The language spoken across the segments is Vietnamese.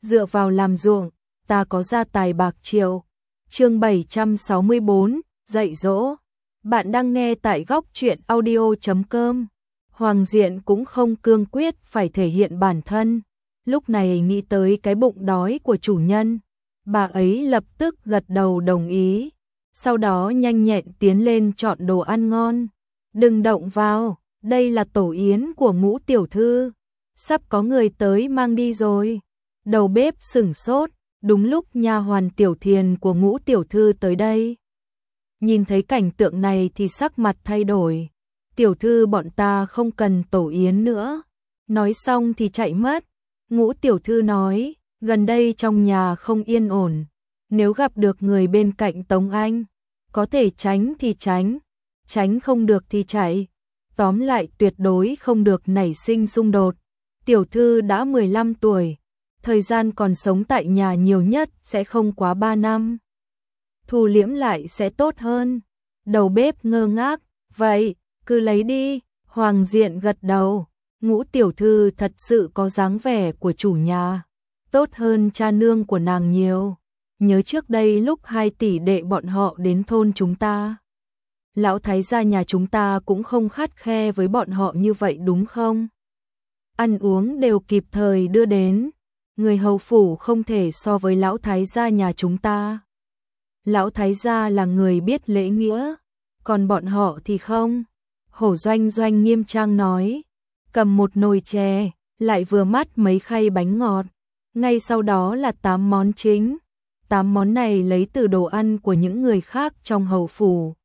dựa vào làm ruộng, ta có gia tài bạc triệu. Chương 764, dạy dỗ. Bạn đang nghe tại góc truyện audio.com. Hoàng Diện cũng không cương quyết phải thể hiện bản thân. Lúc này nghĩ tới cái bụng đói của chủ nhân, bà ấy lập tức gật đầu đồng ý. Sau đó nhanh nhẹn tiến lên chọn đồ ăn ngon. Đừng động vào, đây là tổ yến của Ngũ tiểu thư. Sắp có người tới mang đi rồi. Đầu bếp sửng sốt, đúng lúc nha hoàn Tiểu Thiền của Ngũ tiểu thư tới đây. Nhìn thấy cảnh tượng này thì sắc mặt thay đổi. Tiểu thư bọn ta không cần tổ yến nữa. Nói xong thì chạy mất. Ngũ tiểu thư nói, gần đây trong nhà không yên ổn. Nếu gặp được người bên cạnh Tống Anh, có thể tránh thì tránh, tránh không được thì chạy. Tóm lại tuyệt đối không được nảy sinh xung đột. Tiểu thư đã 15 tuổi, thời gian còn sống tại nhà nhiều nhất sẽ không quá 3 năm. Thu liễm lại sẽ tốt hơn. Đầu bếp ngơ ngác, vậy, cứ lấy đi. Hoàng Diện gật đầu. Ngũ tiểu thư thật sự có dáng vẻ của chủ nhà, tốt hơn cha nương của nàng nhiều. Nhớ trước đây lúc 2 tỷ đệ bọn họ đến thôn chúng ta, lão thái gia nhà chúng ta cũng không khắt khe với bọn họ như vậy đúng không? Ăn uống đều kịp thời đưa đến. Người hầu phủ không thể so với lão thái gia nhà chúng ta. Lão thái gia là người biết lễ nghĩa, còn bọn họ thì không. Hổ Doanh Doanh nghiêm trang nói, cầm một nồi chè, lại vừa mắt mấy khay bánh ngọt. Ngay sau đó là 8 món chính. 8 món này lấy từ đồ ăn của những người khác trong hầu phủ.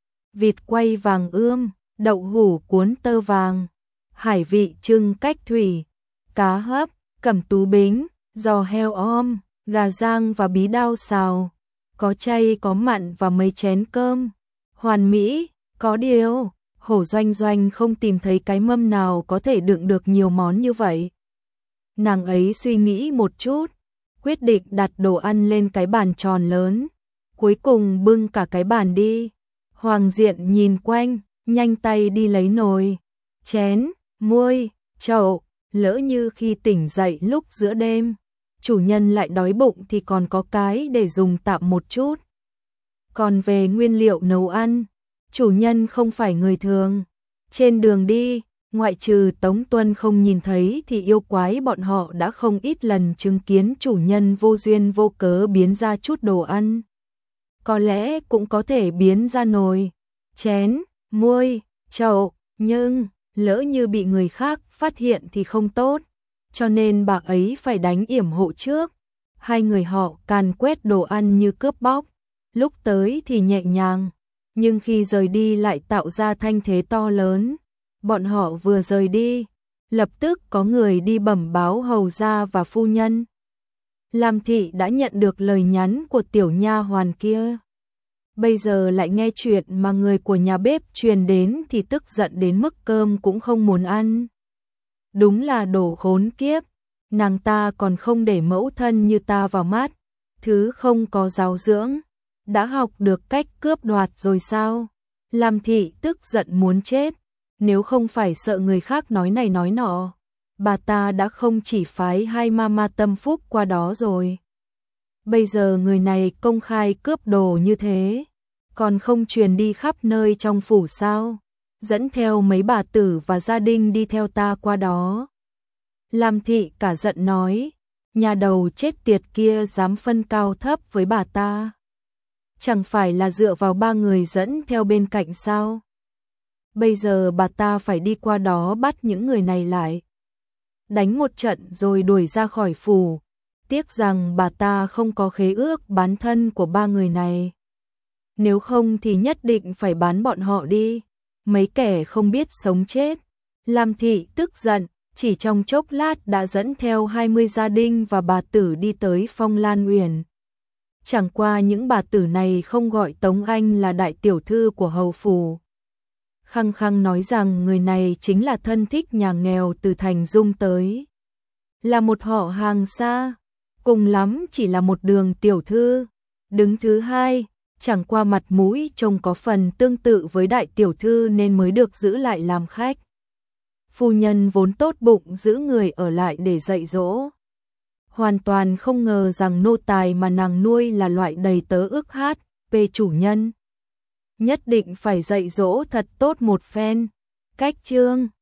Vịt quay vàng ươm, đậu hũ cuốn tơ vàng, hải vị trưng cách thủy, cá hấp, cẩm tú bính, giò heo om, gà rang và bí đao xào. Có chay có mặn và mấy chén cơm. Hoàn mỹ, có điều, Hổ Doanh Doanh không tìm thấy cái mâm nào có thể đựng được nhiều món như vậy. Nàng ấy suy nghĩ một chút, quyết định đặt đồ ăn lên cái bàn tròn lớn, cuối cùng bưng cả cái bàn đi. Hoàng Diện nhìn quanh, nhanh tay đi lấy nồi, chén, muôi, chậu, lỡ như khi tỉnh dậy lúc giữa đêm, chủ nhân lại đói bụng thì còn có cái để dùng tạm một chút. Còn về nguyên liệu nấu ăn, chủ nhân không phải người thường. Trên đường đi, ngoại trừ Tống Tuân không nhìn thấy thì yêu quái bọn họ đã không ít lần chứng kiến chủ nhân vô duyên vô cớ biến ra chút đồ ăn. Có lẽ cũng có thể biến ra nồi, chén, muôi, chậu, nhưng lỡ như bị người khác phát hiện thì không tốt, cho nên bà ấy phải đánh yểm hộ trước. Hai người họ càn quét đồ ăn như cướp bóc, lúc tới thì nhẹ nhàng, nhưng khi rời đi lại tạo ra thanh thế to lớn. Bọn họ vừa rời đi, lập tức có người đi bẩm báo hầu gia và phu nhân. Lam thị đã nhận được lời nhắn của tiểu nha hoàn kia. Bây giờ lại nghe chuyện mà người của nhà bếp truyền đến thì tức giận đến mức cơm cũng không muốn ăn. Đúng là đồ khốn kiếp, nàng ta còn không để mẫu thân như ta vào mắt, thứ không có giáo dưỡng, đã học được cách cướp đoạt rồi sao? Lam thị tức giận muốn chết, nếu không phải sợ người khác nói này nói nọ, bà ta đã không chỉ phái 2 mama tâm phúc qua đó rồi. Bây giờ người này công khai cướp đồ như thế, còn không truyền đi khắp nơi trong phủ sao? Dẫn theo mấy bà tử và gia đình đi theo ta qua đó. Lam thị cả giận nói, nhà đầu chết tiệt kia dám phân cao thấp với bà ta. Chẳng phải là dựa vào 3 người dẫn theo bên cạnh sao? Bây giờ bà ta phải đi qua đó bắt những người này lại, đánh một trận rồi đuổi ra khỏi phủ. Tiếc rằng bà ta không có khế ước bán thân của 3 người này. Nếu không thì nhất định phải bán bọn họ đi. Mấy kẻ không biết sống chết. Lam thị tức giận, chỉ trong chốc lát đã dẫn theo 20 gia đình và bà tử đi tới Phong Lan Uyển. Chẳng qua những bà tử này không gọi Tống Anh là đại tiểu thư của hầu phủ. Khăng khăng nói rằng người này chính là thân thích nhà nghèo từ thành Dung tới. Là một họ hàng xa, cùng lắm chỉ là một đường tiểu thư. Đứng thứ hai, chẳng qua mặt mũi trông có phần tương tự với đại tiểu thư nên mới được giữ lại làm khách. Phu nhân vốn tốt bụng giữ người ở lại để dạy dỗ. hoàn toàn không ngờ rằng nô tài mà nàng nuôi là loại đầy tớ ước hát, về chủ nhân. Nhất định phải dạy dỗ thật tốt một phen. Cách chương